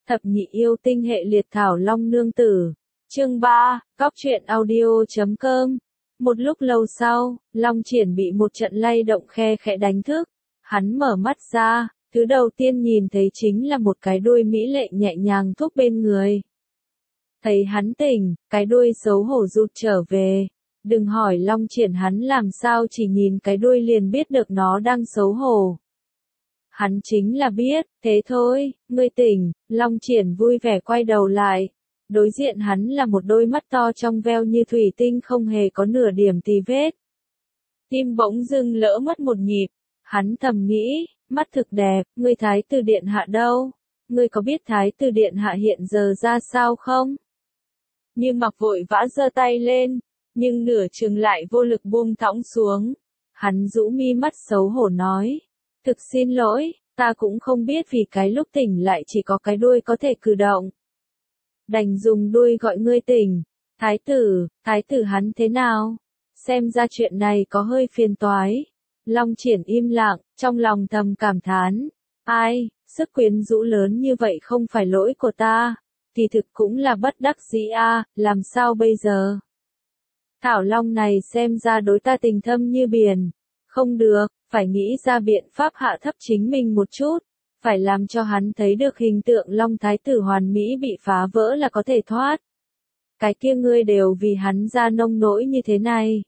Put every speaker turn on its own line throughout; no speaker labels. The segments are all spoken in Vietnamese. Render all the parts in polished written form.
Thập nhị yêu tinh hệ liệt thảo long nương tử. Chương 3, Cóc truyện audio.com. Một lúc lâu sau, Long Triển bị một trận lay động khe khẽ đánh thức. Hắn mở mắt ra, thứ đầu tiên nhìn thấy chính là một cái đuôi mỹ lệ nhẹ nhàng thúc bên người. Thấy hắn tỉnh, cái đuôi xấu hổ rụt trở về. Đừng hỏi Long Triển hắn làm sao, chỉ nhìn cái đuôi liền biết được nó đang xấu hổ. Hắn chính là biết, thế thôi, ngươi tỉnh. Long Triển vui vẻ quay đầu lại. Đối diện hắn là một đôi mắt to trong veo như thủy tinh, không hề có nửa điểm tì vết. Tim bỗng dưng lỡ mất một nhịp. Hắn thầm nghĩ, mắt thực đẹp, ngươi Thái tử điện hạ đâu? Ngươi có biết Thái tử điện hạ hiện giờ ra sao không? Như Mặc vội vã giơ tay lên, nhưng nửa chừng lại vô lực buông thõng xuống. Hắn rũ mi mắt xấu hổ nói, thực xin lỗi, ta cũng không biết vì cái lúc tỉnh lại chỉ có cái đuôi có thể cử động. Đành dùng đuôi gọi ngươi tỉnh. Thái tử hắn thế nào? Xem ra chuyện này có hơi phiền toái. Long Triển im lặng, trong lòng thầm cảm thán. Ai, sức quyến rũ lớn như vậy không phải lỗi của ta. Thì thực cũng là bất đắc dĩ a, làm sao bây giờ? Thảo Long này xem ra đối ta tình thâm như biển. Không được, phải nghĩ ra biện pháp hạ thấp chính mình một chút. Phải làm cho hắn thấy được hình tượng Long Thái tử hoàn mỹ bị phá vỡ là có thể thoát. Cái kia ngươi đều vì hắn ra nông nỗi như thế này.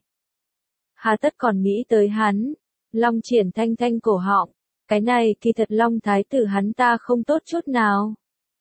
Hà tất còn nghĩ tới hắn. Long Triển thanh thanh cổ họng. Cái này kỳ thật Long Thái tử hắn ta không tốt chút nào.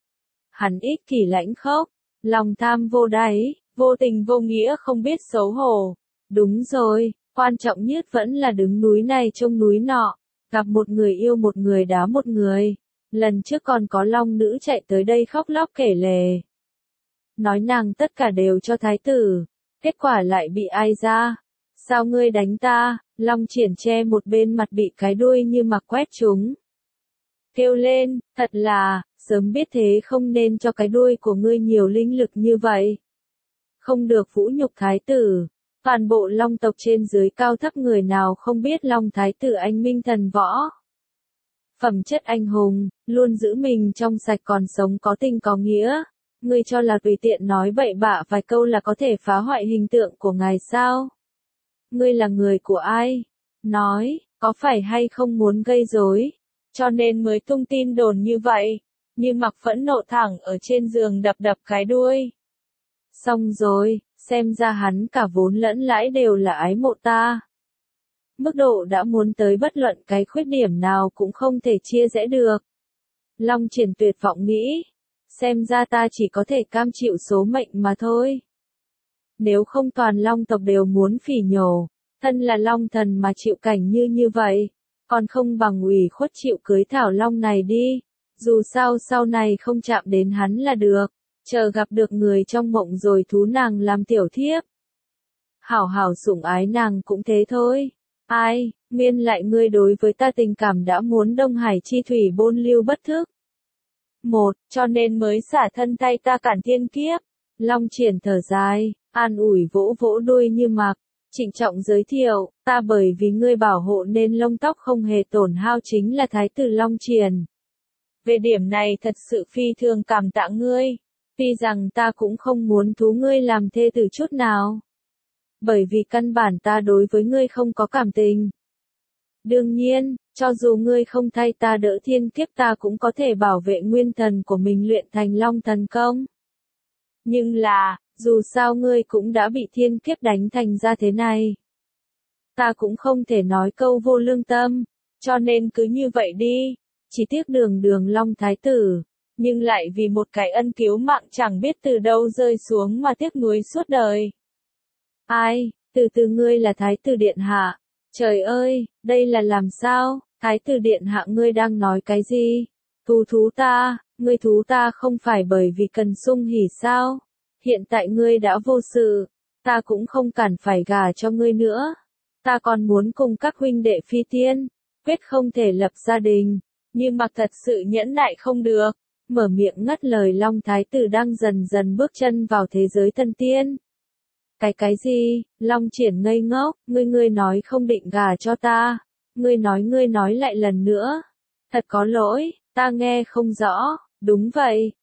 Hắn ích kỷ lãnh khốc, lòng tham vô đáy, vô tình vô nghĩa không biết xấu hổ. Đúng rồi, quan trọng nhất vẫn là đứng núi này trông núi nọ. Gặp một người yêu một người đá một người. Lần trước còn có long nữ chạy tới đây khóc lóc kể lể. Nói nàng tất cả đều cho thái tử. Kết quả lại bị ai ra? Sao ngươi đánh ta? Long Triển che một bên mặt bị cái đuôi Như Mặc quét trúng. Kêu lên, thật là, sớm biết thế không nên cho cái đuôi của ngươi nhiều linh lực như vậy. Không được vũ nhục thái tử. Toàn bộ Long tộc trên dưới cao thấp người nào không biết Long Thái tử anh minh thần võ. Phẩm chất anh hùng, luôn giữ mình trong sạch còn sống có tình có nghĩa. Ngươi cho là tùy tiện nói bậy bạ vài câu là có thể phá hoại hình tượng của ngài sao? Ngươi là người của ai? Nói, có phải hay không muốn gây rối? Cho nên mới tung tin đồn như vậy. Như Mặc phẫn nộ thẳng ở trên giường đập cái đuôi. Xong rồi. Xem ra hắn cả vốn lẫn lãi đều là ái mộ ta. Mức độ đã muốn tới bất luận cái khuyết điểm nào cũng không thể chia rẽ được. Long Triển tuyệt vọng nghĩ. Xem ra ta chỉ có thể cam chịu số mệnh mà thôi. Nếu không toàn Long tộc đều muốn phỉ nhổ. Thân là Long thần mà chịu cảnh như vậy. Còn không bằng ủy khuất chịu cưới Thảo Long này đi. Dù sao sau này không chạm đến hắn là được. Chờ gặp được người trong mộng rồi thú nàng làm tiểu thiếp. Hảo hảo sủng ái nàng cũng thế thôi. Ai, miên lại ngươi đối với ta tình cảm đã muốn Đông Hải chi thủy bôn lưu bất thức. Cho nên mới xả thân tay ta cản thiên kiếp. Long Triển thở dài, an ủi vỗ vỗ đuôi Như Mặc, trịnh trọng giới thiệu, ta bởi vì ngươi bảo hộ nên lông tóc không hề tổn hao chính là Thái tử Long Triển. Về điểm này thật sự phi thường cảm tạ ngươi. Tuy rằng ta cũng không muốn thú ngươi làm thê tử chút nào. Bởi vì căn bản ta đối với ngươi không có cảm tình. Đương nhiên, cho dù ngươi không thay ta đỡ thiên kiếp ta cũng có thể bảo vệ nguyên thần của mình luyện thành long thần công. Nhưng là, dù sao ngươi cũng đã bị thiên kiếp đánh thành ra thế này. Ta cũng không thể nói câu vô lương tâm, cho nên cứ như vậy đi. Chỉ tiếc đường Long Thái tử. Nhưng lại vì một cái ân cứu mạng chẳng biết từ đâu rơi xuống mà tiếc nuối suốt đời. Ai, từ ngươi là Thái tử điện hạ. Trời ơi, đây là làm sao? Thái tử điện hạ ngươi đang nói cái gì? Thú ta, ngươi thú ta không phải bởi vì cần sung hỉ sao? Hiện tại ngươi đã vô sự, ta cũng không cần phải gả cho ngươi nữa. Ta còn muốn cùng các huynh đệ phi tiên, quyết không thể lập gia đình. Nhưng Mặc thật sự nhẫn nại không được. Mở miệng ngắt lời Long Thái tử đang dần dần bước chân vào thế giới thần tiên. Cái gì? Long Triển ngây ngốc, ngươi nói không định gả cho ta. Ngươi nói lại lần nữa. Thật có lỗi, ta nghe không rõ. Đúng vậy,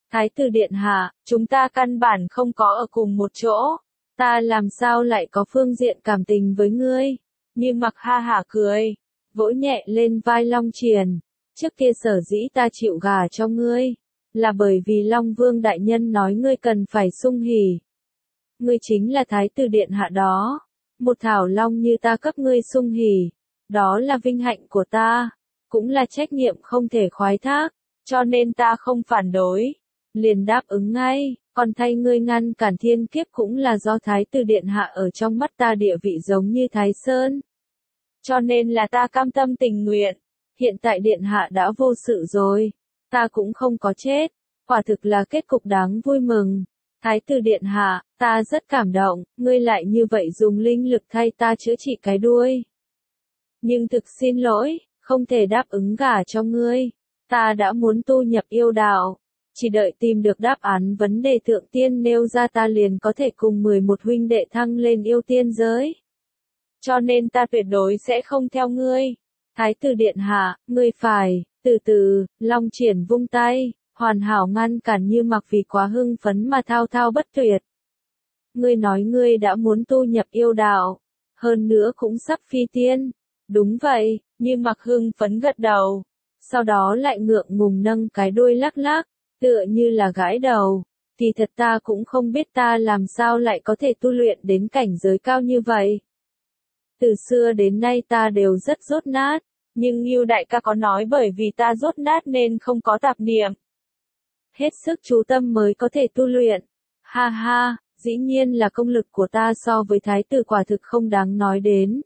Thái tử điện hạ, chúng ta căn bản không có ở cùng một chỗ. Ta làm sao lại có phương diện cảm tình với ngươi? Như Mặc ha hả cười, vỗ nhẹ lên vai Long Triển. Trước kia sở dĩ ta chịu gả cho ngươi, là bởi vì Long Vương đại nhân nói ngươi cần phải sung hỉ. Ngươi chính là Thái tử điện hạ đó. Một thảo long như ta cấp ngươi sung hỉ, đó là vinh hạnh của ta, cũng là trách nhiệm không thể khoái thác, cho nên ta không phản đối, liền đáp ứng ngay, còn thay ngươi ngăn cản thiên kiếp cũng là do Thái tử điện hạ ở trong mắt ta địa vị giống như Thái Sơn. Cho nên là ta cam tâm tình nguyện, hiện tại điện hạ đã vô sự rồi, ta cũng không có chết, quả thực là kết cục đáng vui mừng. Thái tử điện hạ, ta rất cảm động, ngươi lại như vậy dùng linh lực thay ta chữa trị cái đuôi. Nhưng thực xin lỗi, không thể đáp ứng gả cho ngươi. Ta đã muốn tu nhập yêu đạo, chỉ đợi tìm được đáp án vấn đề thượng tiên nêu ra ta liền có thể cùng 11 huynh đệ thăng lên yêu tiên giới. Cho nên ta tuyệt đối sẽ không theo ngươi. Thái tử điện hạ, ngươi phải, từ từ, Long Triển vung tay. Hoàn hảo ngăn cản Như Mặc vì quá hưng phấn mà thao thao bất tuyệt. Ngươi nói ngươi đã muốn tu nhập yêu đạo, hơn nữa cũng sắp phi tiên. Đúng vậy, Như Mặc hưng phấn gật đầu, sau đó lại ngượng ngùng nâng cái đuôi lắc lắc, tựa như là gãi đầu. Thì thật ta cũng không biết ta làm sao lại có thể tu luyện đến cảnh giới cao như vậy. Từ xưa đến nay ta đều rất dốt nát, nhưng Ngưu đại ca có nói bởi vì ta dốt nát nên không có tạp niệm. Hết sức chú tâm mới có thể tu luyện. Ha ha, dĩ nhiên là công lực của ta so với thái tử quả thực không đáng nói đến.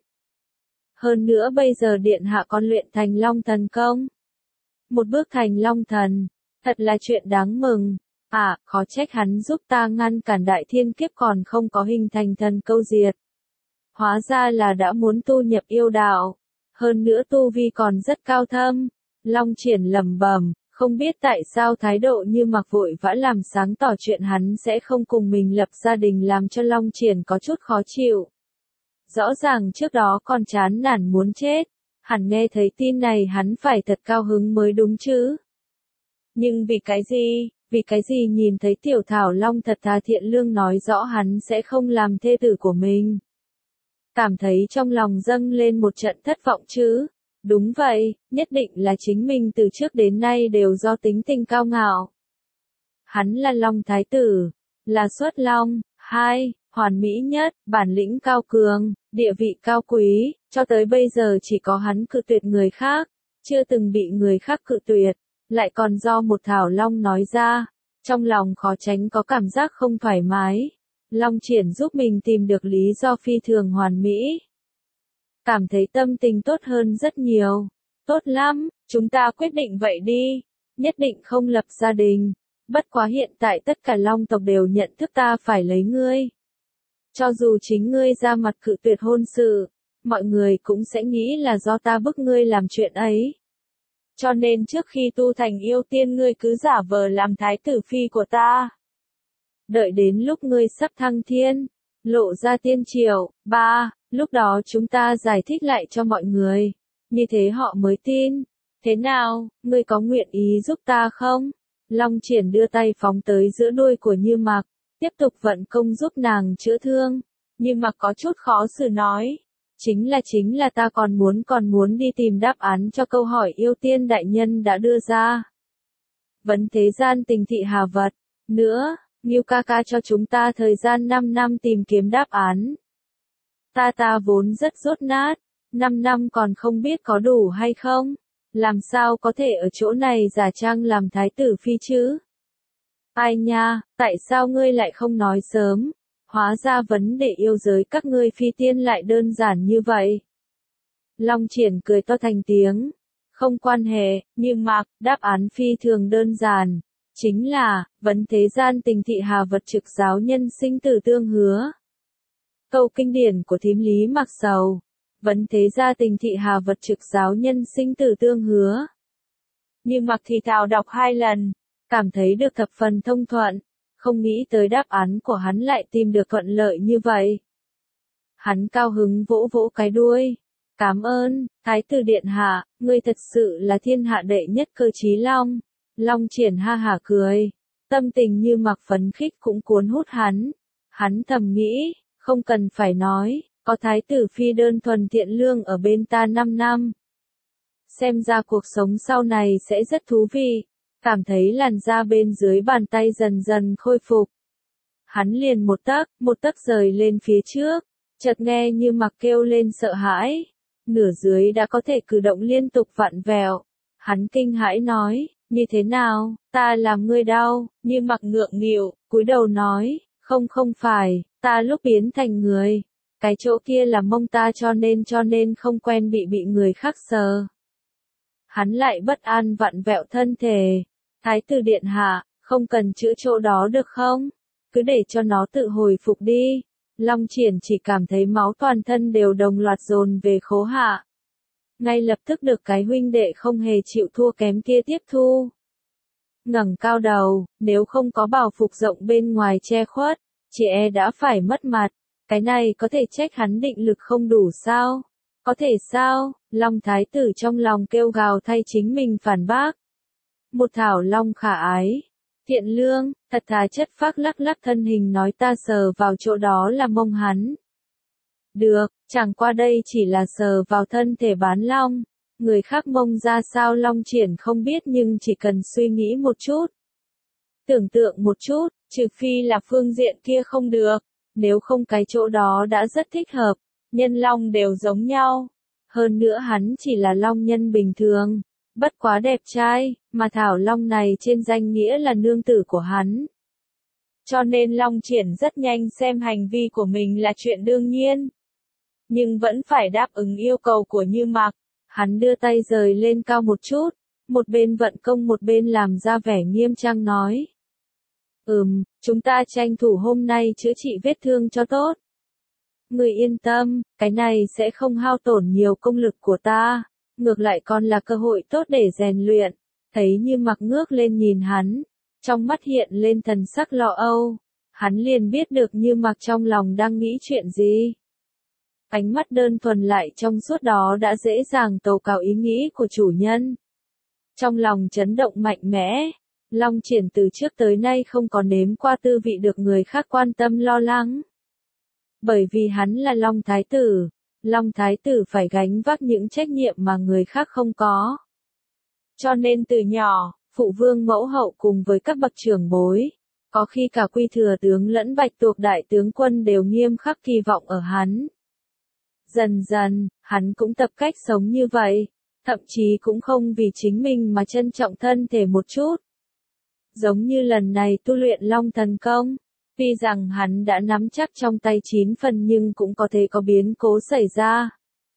Hơn nữa bây giờ điện hạ còn luyện thành Long Thần công. Một bước thành Long Thần, thật là chuyện đáng mừng. À, khó trách hắn giúp ta ngăn cản đại thiên kiếp còn không có hình thành thần câu diệt. Hóa ra là đã muốn tu nhập yêu đạo. Hơn nữa tu vi còn rất cao thâm. Long Triển lẩm bẩm. Không biết tại sao thái độ Như Mặc vội vã làm sáng tỏ chuyện hắn sẽ không cùng mình lập gia đình làm cho Long Triển có chút khó chịu. Rõ ràng trước đó còn chán nản muốn chết, hẳn nghe thấy tin này hắn phải thật cao hứng mới đúng chứ. Nhưng vì cái gì nhìn thấy Tiểu Thảo Long thật thà thiện lương nói rõ hắn sẽ không làm thê tử của mình. Cảm thấy trong lòng dâng lên một trận thất vọng chứ. Đúng vậy, nhất định là chính mình từ trước đến nay đều do tính tình cao ngạo. Hắn là Long Thái tử, là xuất Long, hoàn mỹ nhất, bản lĩnh cao cường, địa vị cao quý, cho tới bây giờ chỉ có hắn cự tuyệt người khác, chưa từng bị người khác cự tuyệt, lại còn do một Thảo Long nói ra, trong lòng khó tránh có cảm giác không thoải mái. Long Triển giúp mình tìm được lý do phi thường hoàn mỹ. Cảm thấy tâm tình tốt hơn rất nhiều. Tốt lắm, chúng ta quyết định vậy đi. Nhất định không lập gia đình. Bất quá hiện tại tất cả Long tộc đều nhận thức ta phải lấy ngươi. Cho dù chính ngươi ra mặt cự tuyệt hôn sự, mọi người cũng sẽ nghĩ là do ta bức ngươi làm chuyện ấy. Cho nên trước khi tu thành yêu tiên ngươi cứ giả vờ làm thái tử phi của ta. Đợi đến lúc ngươi sắp thăng thiên, lộ ra tiên triều, lúc đó chúng ta giải thích lại cho mọi người, như thế họ mới tin. Thế nào, ngươi có nguyện ý giúp ta không? Long Triển đưa tay phóng tới giữa đuôi của Như Mặc, tiếp tục vận công giúp nàng chữa thương. Như Mặc có chút khó xử nói, chính là ta còn muốn đi tìm đáp án cho câu hỏi yêu tiên đại nhân đã đưa ra. Vấn thế gian tình thị hà vật, nữa, Ngưu ca ca cho chúng ta thời gian 5 năm tìm kiếm đáp án. Ta vốn rất dốt nát, 5 năm còn không biết có đủ hay không, làm sao có thể ở chỗ này giả trang làm thái tử phi chứ? Ai nha, tại sao ngươi lại không nói sớm? Hóa ra vấn đề yêu giới các ngươi phi tiên lại đơn giản như vậy. Long Triển cười to thành tiếng. Không quan hệ, nhưng mà, đáp án phi thường đơn giản. Chính là, vấn thế gian tình thị hà vật trực giáo nhân sinh tử tương hứa. Câu kinh điển của thím Lý Mặc Sầu. Vấn thế gia tình thị hà vật trực giáo nhân sinh tử tương hứa. Như Mặc thì thào đọc 2 lần, cảm thấy được thập phần thông thuận, không nghĩ tới đáp án của hắn lại tìm được thuận lợi như vậy. Hắn cao hứng vỗ vỗ cái đuôi. Cảm ơn, Thái tử điện hạ, ngươi thật sự là thiên hạ đệ nhất cơ trí long. Long Triển ha hả cười. Tâm tình Như Mặc phấn khích cũng cuốn hút hắn. Hắn thầm nghĩ, không cần phải nói, có thái tử phi đơn thuần thiện lương ở bên ta 5 năm. Xem ra cuộc sống sau này sẽ rất thú vị. Cảm thấy làn da bên dưới bàn tay dần dần khôi phục. Hắn liền một tấc rời lên phía trước, chợt nghe Như Mặc kêu lên sợ hãi. Nửa dưới đã có thể cử động liên tục vặn vẹo. Hắn kinh hãi nói, như thế nào, ta làm ngươi đau, Như Mặc ngượng nghịu, cúi đầu nói, không phải, ta lúc biến thành người. Cái chỗ kia là mông ta cho nên không quen bị người khác sờ. Hắn lại bất an vặn vẹo thân thể. Thái tử điện hạ, không cần chữa chỗ đó được không? Cứ để cho nó tự hồi phục đi. Long Triển chỉ cảm thấy máu toàn thân đều đồng loạt dồn về khố hạ. Ngay lập tức được cái huynh đệ không hề chịu thua kém kia tiếp thu. Ngẩng cao đầu, nếu không có bào phục rộng bên ngoài che khuất, chị đã phải mất mặt. Cái này có thể trách hắn định lực không đủ sao? Có thể sao? Long Thái tử trong lòng kêu gào thay chính mình phản bác. Một thảo long khả ái, thiện lương, thật thà chất phác lắc lắc thân hình nói ta sờ vào chỗ đó là mông hắn. Được, chẳng qua đây chỉ là sờ vào thân thể bán long. Người khác mông ra sao Long Triển không biết nhưng chỉ cần suy nghĩ một chút. Tưởng tượng một chút, trừ phi là phương diện kia không được. Nếu không cái chỗ đó đã rất thích hợp, nhân long đều giống nhau. Hơn nữa hắn chỉ là long nhân bình thường. Bất quá đẹp trai, mà thảo long này trên danh nghĩa là nương tử của hắn. Cho nên Long Triển rất nhanh xem hành vi của mình là chuyện đương nhiên. Nhưng vẫn phải đáp ứng yêu cầu của Như Mặc. Hắn đưa tay rời lên cao một chút, một bên vận công một bên làm ra vẻ nghiêm trang nói. Chúng ta tranh thủ hôm nay chữa trị vết thương cho tốt. Người yên tâm, cái này sẽ không hao tổn nhiều công lực của ta. Ngược lại còn là cơ hội tốt để rèn luyện. Thấy Như Mặc ngước lên nhìn hắn, trong mắt hiện lên thần sắc lo âu. Hắn liền biết được Như Mặc trong lòng đang nghĩ chuyện gì. Ánh mắt đơn thuần lại trong suốt đó đã dễ dàng tố cáo ý nghĩ của chủ nhân. Trong lòng chấn động mạnh mẽ, Long Triển từ trước tới nay không có nếm qua tư vị được người khác quan tâm lo lắng. Bởi vì hắn là Long Thái tử. Long Thái tử phải gánh vác những trách nhiệm mà người khác không có. Cho nên từ nhỏ, phụ vương mẫu hậu cùng với các bậc trưởng bối, có khi cả Quy thừa tướng lẫn Bạch Tuộc đại tướng quân đều nghiêm khắc kỳ vọng ở hắn. Dần dần, hắn cũng tập cách sống như vậy, thậm chí cũng không vì chính mình mà trân trọng thân thể một chút. Giống như lần này tu luyện Long Thần Công. Tuy rằng hắn đã nắm chắc trong tay 9 phần nhưng cũng có thể có biến cố xảy ra.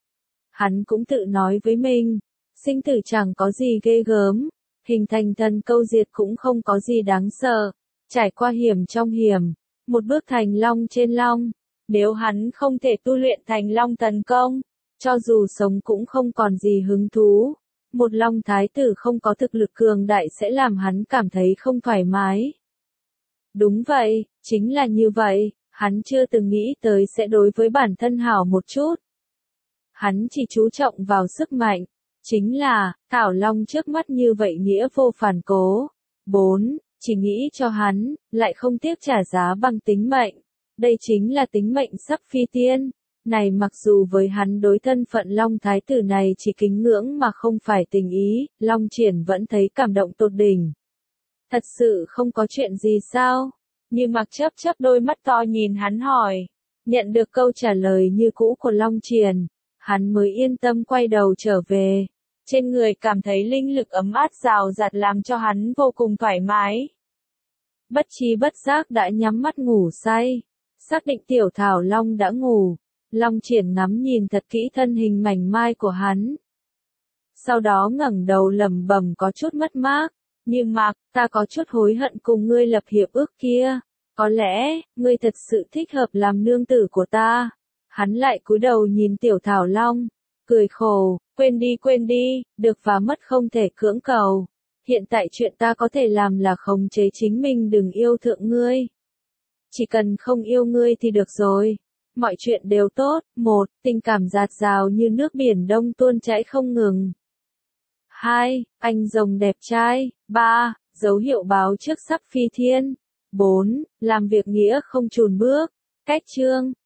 Hắn cũng tự nói với mình, sinh tử chẳng có gì ghê gớm, hình thành thần câu diệt cũng không có gì đáng sợ, trải qua hiểm trong hiểm, một bước thành long trên long. Nếu hắn không thể tu luyện thành Long Thần Công, cho dù sống cũng không còn gì hứng thú. Một Long Thái tử không có thực lực cường đại sẽ làm hắn cảm thấy không thoải mái. Đúng vậy, chính là như vậy, hắn chưa từng nghĩ tới sẽ đối với bản thân hảo một chút. Hắn chỉ chú trọng vào sức mạnh, chính là, Thảo Long trước mắt như vậy nghĩa vô phản cố. 4. Chỉ nghĩ cho hắn, lại không tiếc trả giá bằng tính mệnh. Đây chính là tính mệnh sắp phi tiên. Này mặc dù với hắn đối thân phận Long Thái tử này chỉ kính ngưỡng mà không phải tình ý, Long Triển vẫn thấy cảm động tột đỉnh. Thật sự không có chuyện gì sao? Như Mặc chớp đôi mắt to nhìn hắn hỏi. Nhận được câu trả lời như cũ của Long Triển, hắn mới yên tâm quay đầu trở về. Trên người cảm thấy linh lực ấm áp rào rạt làm cho hắn vô cùng thoải mái. Bất chi bất giác đã nhắm mắt ngủ say. Xác định tiểu Thảo Long đã ngủ. Long Triển ngắm nhìn thật kỹ thân hình mảnh mai của hắn. Sau đó ngẩng đầu lẩm bẩm có chút mất mát. Như Mặc, ta có chút hối hận cùng ngươi lập hiệp ước kia. Có lẽ, ngươi thật sự thích hợp làm nương tử của ta. Hắn lại cúi đầu nhìn tiểu Thảo Long, cười khổ, quên đi, được và mất không thể cưỡng cầu. Hiện tại chuyện ta có thể làm là khống chế chính mình đừng yêu thượng ngươi. Chỉ cần không yêu ngươi thì được rồi. Mọi chuyện đều tốt. 1. Tình cảm dạt dào như nước biển đông tuôn chảy không ngừng. 2. Anh rồng đẹp trai. 3. Dấu hiệu báo trước sắp phi thiên. 4. Làm việc nghĩa không chùn bước. Cách chương